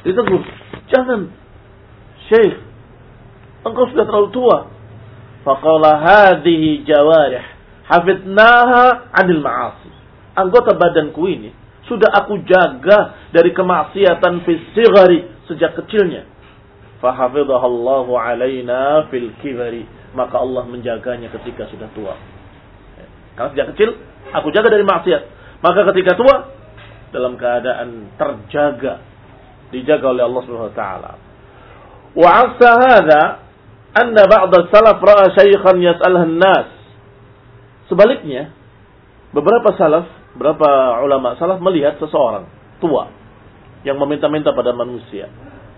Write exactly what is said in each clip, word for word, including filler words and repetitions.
Ditegur, jangan, Syekh, engkau sudah terlalu tua. Faqala hadhihi jawarih hafidnaha 'anil ma'asi. Anggota badanku ini sudah aku jaga dari kemaksiatan fi sighari, sejak kecilnya. Fahafidhahallahu 'alaina fil kibari. Maka Allah menjaganya ketika sudah tua. Karena sejak kecil aku jaga dari maksiat, maka ketika tua dalam keadaan terjaga, dijaga oleh Allah Subhanahu wa taala. Wa 'asa hadha anna ba'd as-salaf ra'a shaykhan yas'aluhu an-nas. Sebaliknya, beberapa salaf, beberapa ulama salaf melihat seseorang tua yang meminta-minta pada manusia.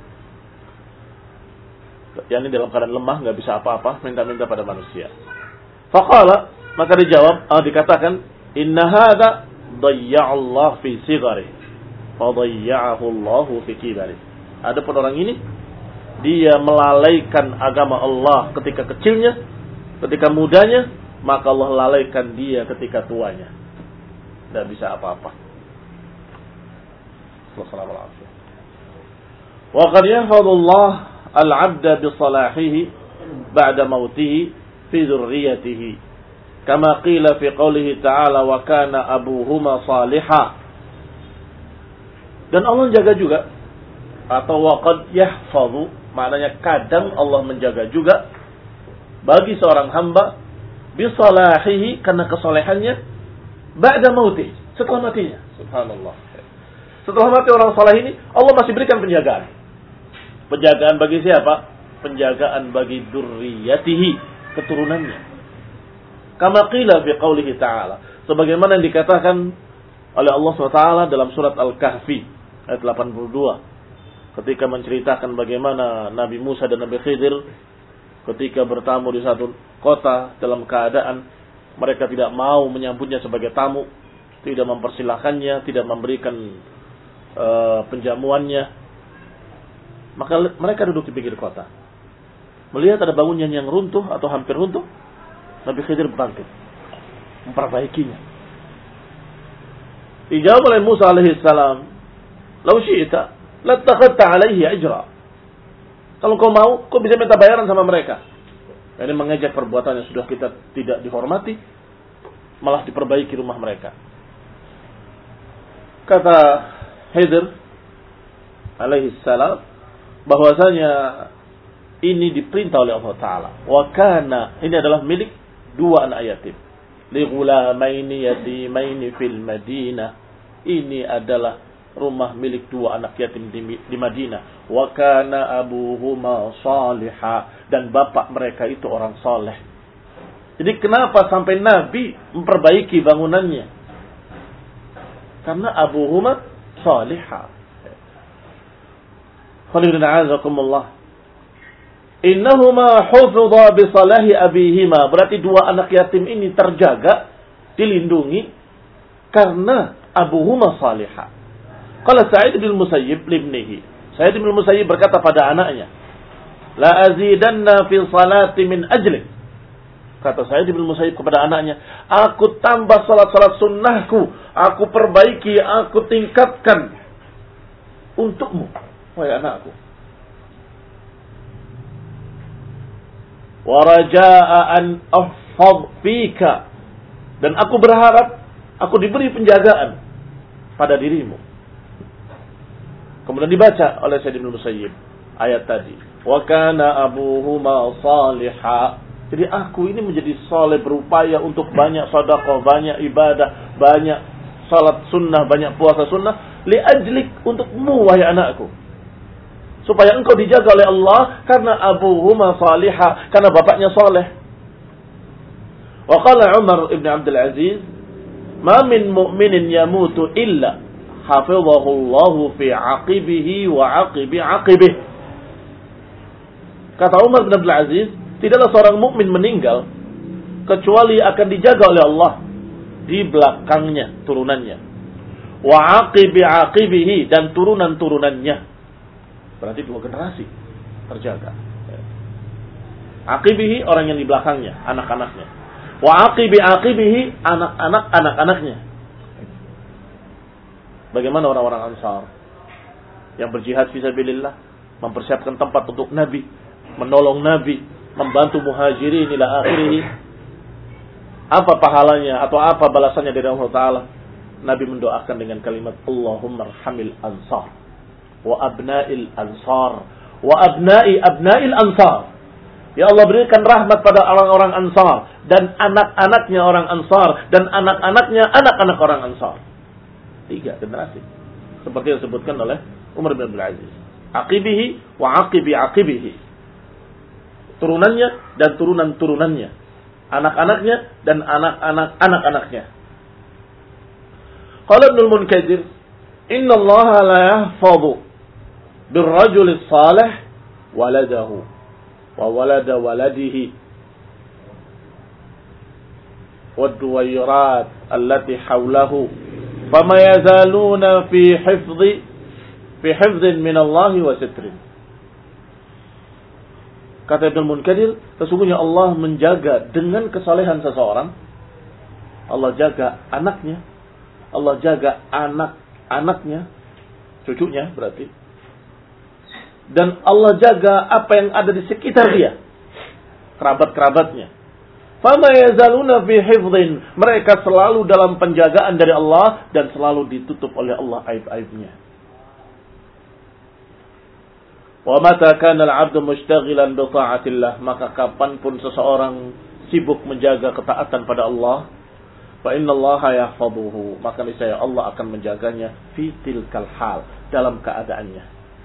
Yang ini dalam keadaan lemah, enggak bisa apa-apa, minta-minta pada manusia. Faqala, maka dijawab, ah, dikatakan, inna hadza dayya'a Allah fi sighari wa dayya'ahu Allah fi kibari. Adapun orang ini, dia melalaikan agama Allah ketika kecilnya, ketika mudanya, maka Allah lalaikan dia ketika tuanya. Tidak bisa apa-apa. Wassalamualaikum. Wa qad yahfadhu Allah al-'abda bi salahihi ba'da mautihi fi dzurriyyatihi. Kama qila fi qoulihi ta'ala wa kana abuhuma salihah. Dan Allah menjaga juga, atau wa qad yahfadhu, maknanya kadang Allah menjaga juga bagi seorang hamba bisalahihi, karena kesolehannya, ba'da mauti, setelah matinya. Subhanallah. Setelah mati orang saleh ini, Allah masih berikan penjagaan. Penjagaan bagi siapa? Penjagaan bagi dzurriyyatihi, keturunannya. Kama qila fi qoulihi ta'ala, sebagaimana yang dikatakan oleh Allah subhanahu wa taala dalam surat Al-Kahfi ayat delapan puluh dua, ketika menceritakan bagaimana Nabi Musa dan Nabi Khidir ketika bertamu di satu kota dalam keadaan mereka tidak mau menyambutnya sebagai tamu, tidak mempersilahkannya, tidak memberikan uh, penjamuannya, maka mereka duduk di pinggir kota. Melihat ada bangunan yang runtuh atau hampir runtuh, Nabi Khidir bangkit, memperbaikinya. Dijawab oleh Musa alaihi salam, "Lau syi'ta lattakhadta 'alaihi ajra." Kalau kau mau, kau bisa minta bayaran sama mereka. Ini mengejek perbuatan yang sudah kita tidak dihormati, malah diperbaiki rumah mereka. Kata Khidir alaihi salam bahwasanya ini diperintah oleh Allah Ta'ala. Wa kana, ini adalah milik dua anak yatim. Li ghulamaini yatimaini fil Madinah. Ini adalah rumah milik dua anak yatim di, di Madinah. Wa kana abuhuma salihah, dan bapak mereka itu orang saleh. Jadi kenapa sampai Nabi memperbaiki bangunannya? Karena abuhuma salihah. Khalilina azakumullah. Innahuma hufidha bi salahi abihima. Berarti dua anak yatim ini terjaga, dilindungi karena abuhuma salihah. Qala Sa'id bin Musayyib libnihi. Sa'id bin Musayyib berkata pada anaknya, "La azidanna fi salati min ajlik." Kata Sa'id bin Musayyib kepada anaknya, "Aku tambah salat-salat sunnahku, aku perbaiki, aku tingkatkan untukmu, wahai anakku. Wa raja'a an ahfadh fika." Dan aku berharap aku diberi penjagaan pada dirimu. Kemudian dibaca oleh Sa'id bin Musayyib ayat tadi, wa kana abuhuma salihah. Jadi aku ini menjadi saleh, berupaya untuk banyak sedekah, banyak ibadah, banyak salat sunnah, banyak puasa sunnah, li ajlik, untukmu wahai anakku, supaya engkau dijaga oleh Allah karena abuhuma salihah, karena bapaknya saleh. Wa qala Umar ibn Abdul Aziz, ma min mu'minin yamutu illa hafidhahu Allahu fi aqibihi wa aqibi aqibih. Kata Umar bin Abdul Aziz, tidaklah seorang mukmin meninggal kecuali akan dijaga oleh Allah di belakangnya, turunannya. Wa aqibi aqibihi, dan turunan-turunannya. Berarti dua generasi terjaga. Aqibihi, orang yang di belakangnya, anak-anaknya. Wa aqibi aqibihi, anak-anak anak-anaknya. Bagaimana orang-orang Ansar? yang berjihad fisabilillah, mempersiapkan tempat untuk Nabi, menolong Nabi, membantu muhajirin ila akhirih. Apa pahalanya atau apa balasannya dari Allah Ta'ala? Nabi mendoakan dengan kalimat Allahumma arhamil ansar wa abna'il ansar wa abna'i abna'il ansar. Ya Allah, berikan rahmat pada orang-orang ansar dan anak-anaknya orang ansar dan anak-anaknya anak-anak orang ansar. Tiga generasi. Seperti yang disebutkan oleh Umar bin Abdul Aziz. Aqibihi wa aqibi aqibihi. Turunannya dan turunan-turunannya. Anak-anaknya dan anak-anak anak-anaknya. Qala Ibnu Al-Munkadir, "Inna Allah la yahfazu bir-rajul as-salih waladahu wa walada waladihi wad-duwayrat allati hawlahu fama yazaluna fi hifdhi fi hifdhin min Allah wa sitrin." Kata Ibnu Munkadir, sesungguhnya Allah menjaga dengan kesalehan seseorang. Allah jaga anaknya, Allah jaga anak-anaknya, cucunya berarti. Dan Allah jaga apa yang ada di sekitar dia, kerabat-kerabatnya. Fama yazaluna fi hifdhin, mereka selalu dalam penjagaan dari Allah dan selalu ditutup oleh Allah aib-aibnya. Wa mata kana al-'abdu mushtaghilan bi ta'atillah, maka kapanpun seseorang sibuk menjaga ketaatan pada Allah, fa innallaha yahfazuhu, maka niscaya Allah akan menjaganya fi tilkal hal, dalam keadaannya.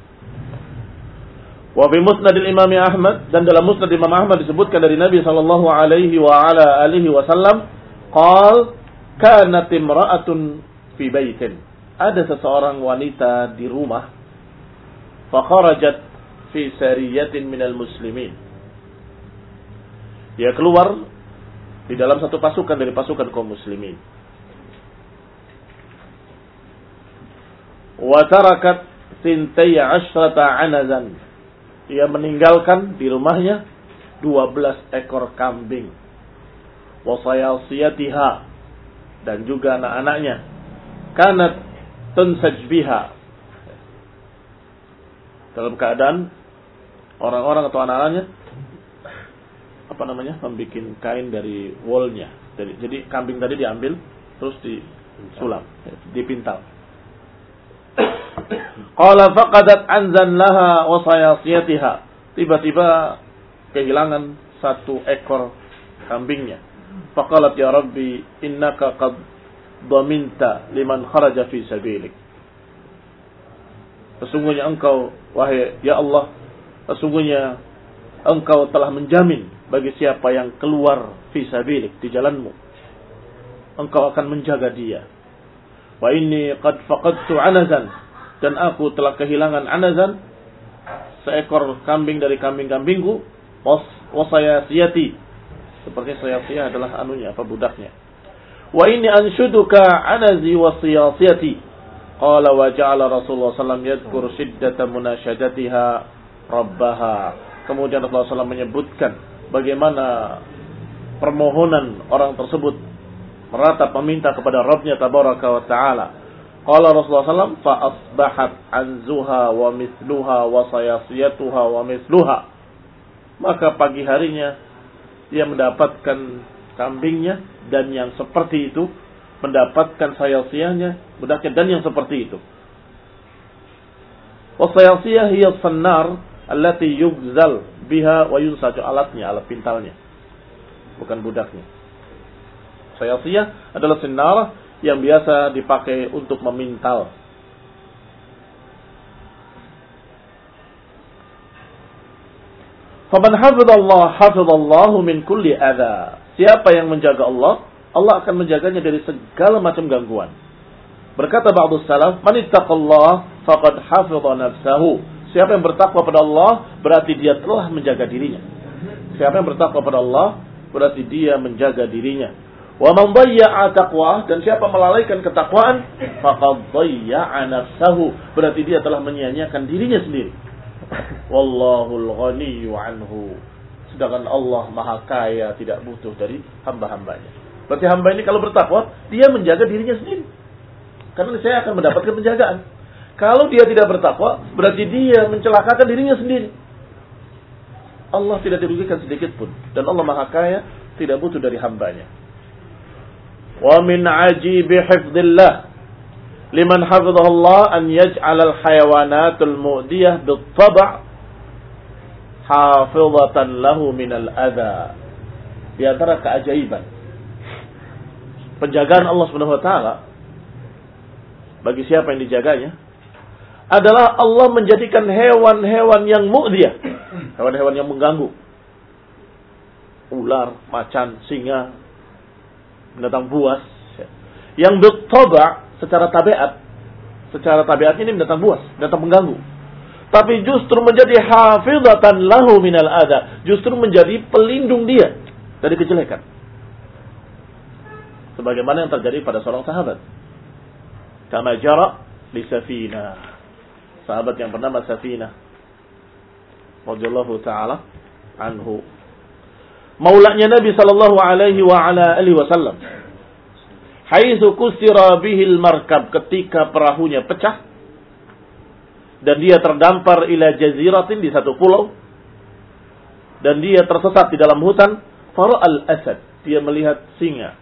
Wa fi musnad al-Imam Ahmad, dan dalam musnad Imam Ahmad disebutkan dari Nabi sallallahu alaihi wa ala alihi wasallam, qal kanat imra'atun fi baitin, ada seseorang wanita di rumah, fa kharajat fi sariyatin minal muslimin, dia keluar di dalam satu pasukan dari pasukan kaum muslimin. Wa tarakat sintai asyrata anazan, dia meninggalkan di rumahnya dua belas ekor kambing. Wa sayasiyatiha, dan juga anak-anaknya. Kanat tunsaj biha, dalam keadaan orang-orang atau anak-anaknya apa namanya, membuat kain dari woolnya. Jadi, jadi kambing tadi diambil terus disulam, dipintal. Qala faqadat anzan laha wa sayasiyatiha, tiba-tiba kehilangan satu ekor kambingnya. Faqalat ya Rabbi innaka qad dhaminta liman kharaja fi sabilik, sesungguhnya engkau, wahai ya Allah, sesungguhnya engkau telah menjamin bagi siapa yang keluar fi sabilik, di jalanmu, engkau akan menjaga dia. Wa inni qad faqadtu anazan, dan aku telah kehilangan anazan, seekor kambing dari kambing-kambingku. Wasayasiyati, seperti sayasiyah adalah anunya, apa, budaknya. Wa inni anshuduka anazi wasiyasiyati. Qala wa ja'ala Rasulullah sallallahu alaihi wasallam yadhkur shiddata munashadatiha rabbaha. Kemudian Rasulullah sallallahu alaihi wasallam menyebutkan bagaimana permohonan orang tersebut meratap meminta kepada Rabbnya tabaraka wa ta'ala. Qala Rasulullah sallallahu alaihi wasallam fa asbahat anzuha wa mithluha wa sayasiyatuha wa mithluha. Maka pagi harinya dia mendapatkan kambingnya dan yang seperti itu, mendapatkan sayasiyahnya, budaknya dan yang seperti itu. Wasayasiyah hiya sannar allati yugzal biha wa yunsaju, alatnya, alat pintalnya, bukan budaknya. Sayasiyah adalah sinar yang biasa dipakai untuk memintal. Faman hafidhallah hafidhallahu min kulli adha. Siapa yang menjaga Allah, Allah akan menjaganya dari segala macam gangguan. Berkata ba'du salaf, man ittaqallah faqad hafidha nafsahu. Siapa yang bertakwa pada Allah, berarti dia telah menjaga dirinya. Siapa yang bertakwa pada Allah, berarti dia menjaga dirinya. Wa man dhayya'a taqwa, dan siapa melalaikan ketakwaan, faqad dhayya'a nafsahu, berarti dia telah menyia-nyiakan dirinya sendiri. Wallahul ghaniyyu anhu. Sedangkan Allah Maha Kaya, tidak butuh dari hamba-hambanya. Berarti hamba ini kalau bertakwa, dia menjaga dirinya sendiri. Karena saya akan mendapatkan penjagaan. Kalau dia tidak bertakwa, berarti dia mencelakakan dirinya sendiri. Allah tidak dirugikan sedikit pun. Dan Allah Maha Kaya, tidak butuh dari hambanya. Wa min ajibi hifdzillah liman hafidhahullah an yaj'al al-hayawanatul mu'diyah bit-tab' hafizatan lahu min al-adha. Di antara keajaiban penjagaan Allah Subhanahu wa taala bagi siapa yang dijaganya adalah Allah menjadikan hewan-hewan yang mu'diyah, hewan-hewan yang mengganggu, ular, macan, singa, binatang buas, yang bit-tab' secara tabiat, secara tabiat ini binatang buas, binatang mengganggu, tapi justru menjadi hafizatan lahu minal adha, justru menjadi pelindung dia dari kejelekan. Sebagaimana yang terjadi pada seorang sahabat, kama jara li Safinah, sahabat yang bernama Safinah radhiyallahu taala anhu, maulanya Nabi sallallahu alaihi wa ala alihi wasallam, haitsu kusira bihil markab, ketika perahunya pecah dan dia terdampar ila jaziratin, di satu pulau, dan dia tersesat di dalam hutan. Fara'al asad, dia melihat singa.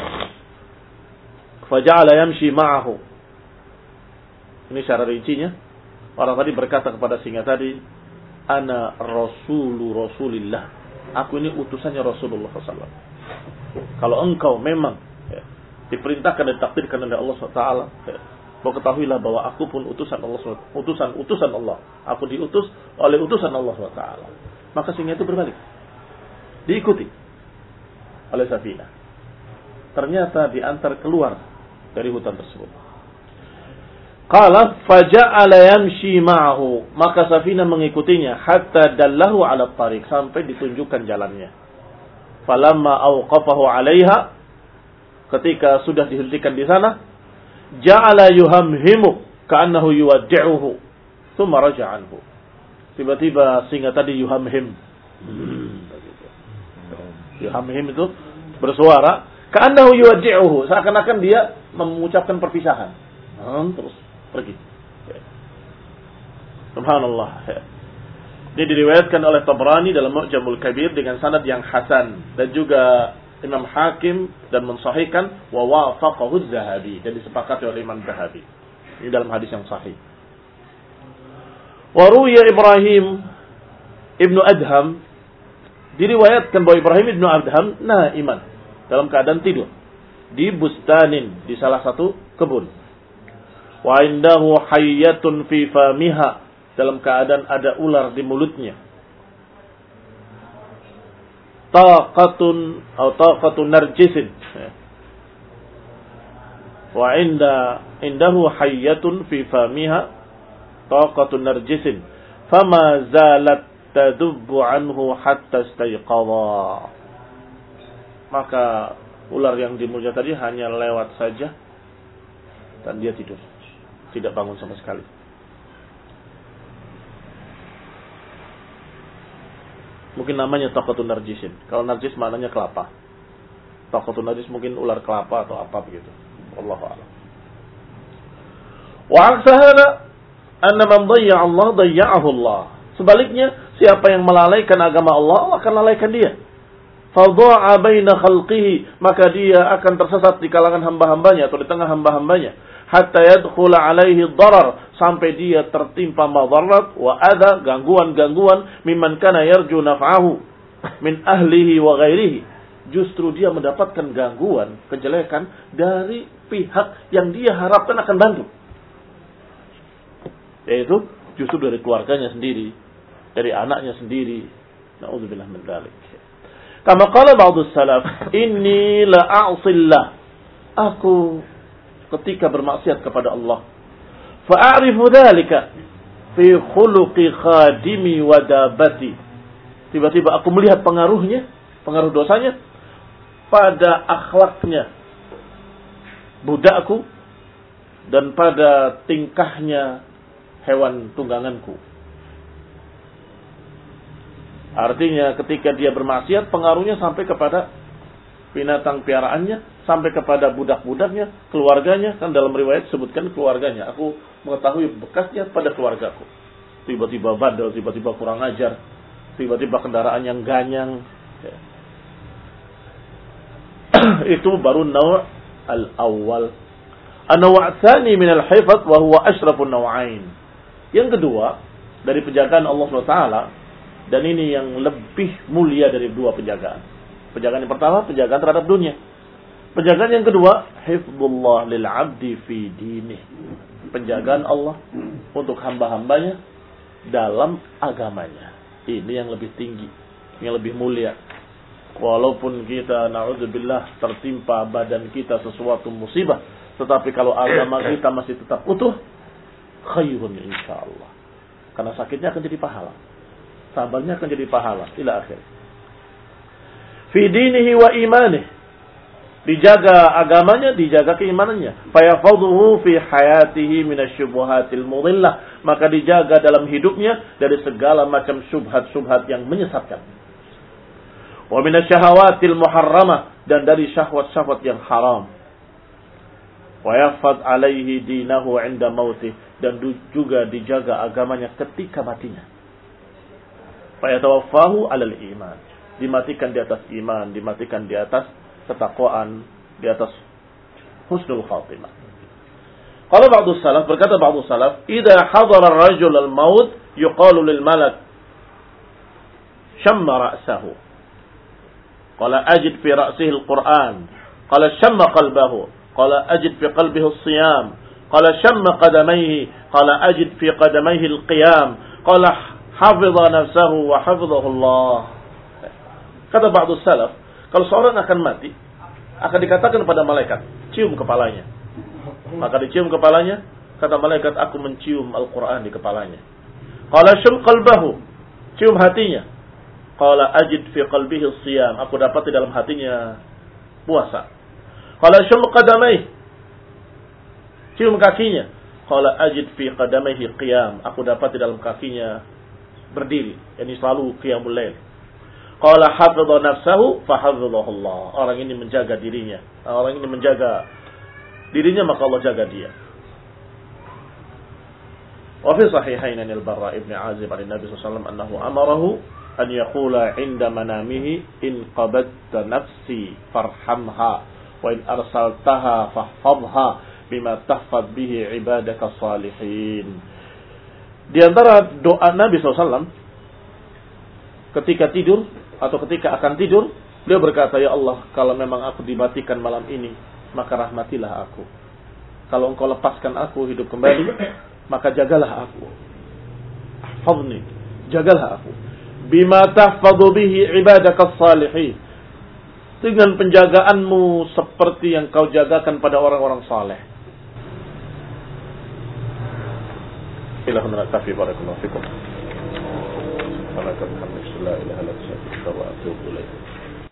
Faja'ala yamshi ma'ahu. Ini secara rincinya, orang tadi berkata kepada singa tadi, ana rasulu rasulillah, aku ini utusannya Rasulullah sallallahu alaihi wasallam. Kalau engkau memang ya, diperintahkan dan ditakdirkan oleh Allah subhanahu wa taala, ya, mau ketahuilah bahwa aku pun utusan Allah, utusan utusan Allah. Aku diutus oleh utusan Allah subhanahu wa taala. Maka singa itu berbalik, diikuti oleh Safinah. Ternyata diantar keluar dari hutan tersebut. Qala faja'ala yamshi ma'ahu, maka Safinah mengikutinya hatta dallahu 'ala tariq, sampai ditunjukkan jalannya. Falamma awqafahu 'alaiha, ketika sudah dihentikan di sana, ja'ala yuhamhimu ka'annahu yuwaddi'uhu thumma raja'a anhu. Tiba-tiba singa tadi yuhamhim. Yuhamhim itu bersuara, ka'annahu yuwaddi'uhu, seakan-akan dia mengucapkan perpisahan. Hmm, terus pergi. Subhanallah. Dia diriwayatkan oleh Tabrani dalam Mu'jamul Kabir dengan sanad yang hasan, dan juga Imam Hakim dan mensahihkan, wa wafaqahu Az-Zahabi, dan disepakati oleh Imam Zahabi. Ini dalam hadis yang sahih. Wa ruwiya Ibrahim ibnu Adham, diriwayatkan bahwa Ibrahim ibnu Adham naiman, dalam keadaan tidur di bustanin, di salah satu kebun. Wa indahu hayyatun fi famiha, dalam keadaan ada ular di mulutnya. Taqatun atau taqatun narjisin. Wa inda indahu hayyatun fi famiha taqatun narjisin. Fama zalat tadubbu anhu hatta istayqadha. Maka ular yang di mulutnya tadi hanya lewat saja dan dia tidur, tidak bangun sama sekali. Mungkin namanya taqatun narjisin. Kalau narjis maknanya kelapa. Taqatun narjis mungkin ular kelapa atau apa begitu. Wallahu a'lam. Wa aksahana anna man dayya'a Allah dayya'ahu Allah. Sebaliknya, siapa yang melalaikan agama Allah, Allah akan lalaikan dia. Fadha'a baina khalqihi, maka dia akan tersesat di kalangan hamba-hambanya atau di tengah hamba-hambanya. Hatta yadkhula alaihi darar, sampai dia tertimpa madarat wa adha, gangguan-gangguan, mimman kana yarju naf'ahu min ahlihi wa ghairihi. Justru dia mendapatkan gangguan, kejelekan dari pihak yang dia harapkan akan bantu. Yaitu justru dari keluarganya sendiri, dari anaknya sendiri. Na'udzubillah min dzalik. Kama qala ba'dus salaf, inni la'asillah, aku ketika bermaksiat kepada Allah, fa'arifu dzalika fi khuluqi khadimi wa dabati. Tiba-tiba aku melihat pengaruhnya, pengaruh dosanya pada akhlaknya budakku dan pada tingkahnya hewan tungganganku. Artinya ketika dia bermaksiat, pengaruhnya sampai kepada binatang piaraannya, sampai kepada budak-budaknya, keluarganya, kan dalam riwayat sebutkan keluarganya. Aku mengetahui bekasnya pada keluargaku. Tiba-tiba bandel, tiba-tiba kurang ajar, tiba-tiba kendaraan yang ganyang. Ya. Itu baru naw' al-awwal. An-naw' tsani min al-hifdz wa huwa asyrafun naw'ain. Yang kedua, dari penjagaan Allah subhanahu wa taala, dan ini yang lebih mulia dari dua penjagaan. Penjagaan yang pertama, penjagaan terhadap dunia. Penjagaan yang kedua, hifdzullah lil 'abdi fi dinih. Penjagaan Allah untuk hamba-hambanya dalam agamanya. Ini yang lebih tinggi, yang lebih mulia. Walaupun kita na'udzubillah tertimpa badan kita sesuatu musibah, tetapi kalau agama kita masih tetap utuh, khairun insyaallah. Karena sakitnya akan jadi pahala, sabarnya akan jadi pahala ila akhir. Fi dinihi wa imanih, dijaga agamanya, dijaga keimanannya. Fayafadhuhu fi hayatihi minasyubuhatil mudillah, maka dijaga dalam hidupnya dari segala macam syubhat-syubhat yang menyesatkan. Wa minasyahawatil muharramah, dan dari syahwat-syahwat yang haram. Wa yahfaz alaihi dinahu 'inda mautih, dan juga dijaga agamanya ketika matinya. Fa yatawaffahu 'alal iman, dimatikan di atas iman, dimatikan di atas ketakwaan, di atas husnul khatimah. Qala ba'du salaf, berkata ba'du salaf, idza hadara ar-rajul al-maut yuqalu lil malak shamma ra'sahu. Qala ajid fi ra'sihi al-Qur'an. Qala shamma qalbahu. Qala ajid fi qalbihi as-siyam. Qala shamma qadamayhi. Qala ajid fi qadamayhi al-qiyam. Qala hafidha nafsahu wa hafidhahu Allah. Kata ba'du salaf, kalau seorang akan mati, akan dikatakan pada malaikat, cium kepalanya. Maka dicium kepalanya, kata malaikat, aku mencium Al-Quran di kepalanya. Qala syum qalbahu, cium hatinya. Qala ajid fi qalbihi siyam, aku dapat di dalam hatinya puasa. Qala syum qadamaihi, cium kakinya. Qala ajid fi qadamaihi qiyam, aku dapat di dalam kakinya berdiri, yakni selalu qiyamul lail. Qala hafidha nafsahu fa hafidhahu Allah. Orang ini menjaga dirinya. Orang ini menjaga dirinya, maka Allah jaga dia. Wa fi sahihain al-Barra ibn Azib an Nabi sallallahu alaihi wasallam annahu amarahu an yaqula 'inda manamihi in qabadta nafsi farhamha wa in arsaltaha fahfadhha bima tahfadh bihi ibadaka salihin. Di antara doa Nabi sallallahu alaihi wasallam ketika tidur atau ketika akan tidur, beliau berkata, ya Allah, kalau memang aku dimatikan malam ini, maka rahmatilah aku. Kalau engkau lepaskan aku hidup kembali, maka jagalah aku. Ahfadni, jagalah aku. Bima tahfadhu bihi ibadaka salihin. Dengan penjagaanmu seperti yang kau jagakan pada orang-orang saleh. Ilahun naktafi barakallahu fikum. Alhamdulillah, la ilaha illallah wa atubu ilaih.